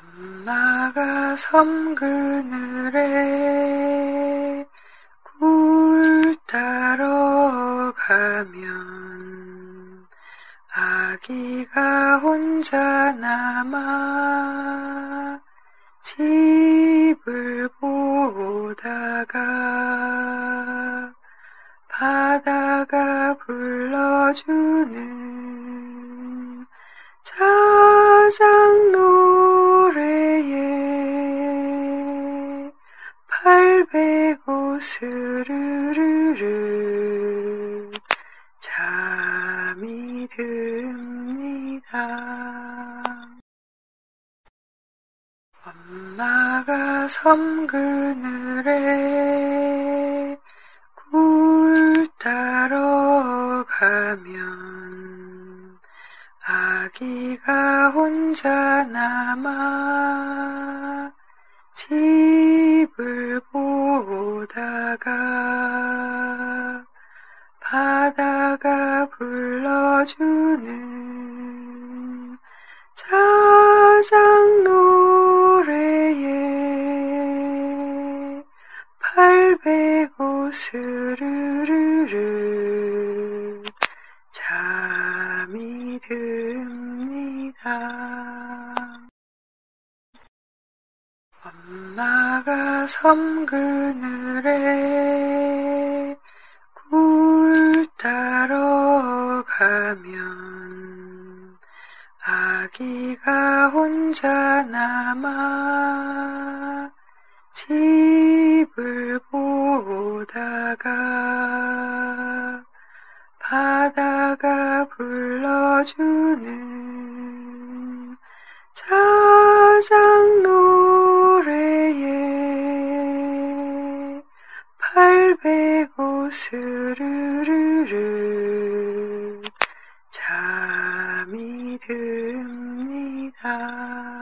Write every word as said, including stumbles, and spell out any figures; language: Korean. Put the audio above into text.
엄마가 섬 그늘에 굴 따러 가면 아기가 혼자 남아 집을 보다가 바다가 불러주는 자작 노래에 팔베고 스르르르 잠이 듭니다. 엄마가 섬 그늘에 굴 따러 가면 아기가 혼자 남아 집을 보다가 바다가 불러주는 자작 노래에 팔베고 스르르르 잠이 듭니다. 엄마가 섬 그늘에 굴 따러 가면 아기가 혼자 남아 집을 보다가 바다가 불러주는 자작 노래에 팔베고 스르르르 잠이 듭니다.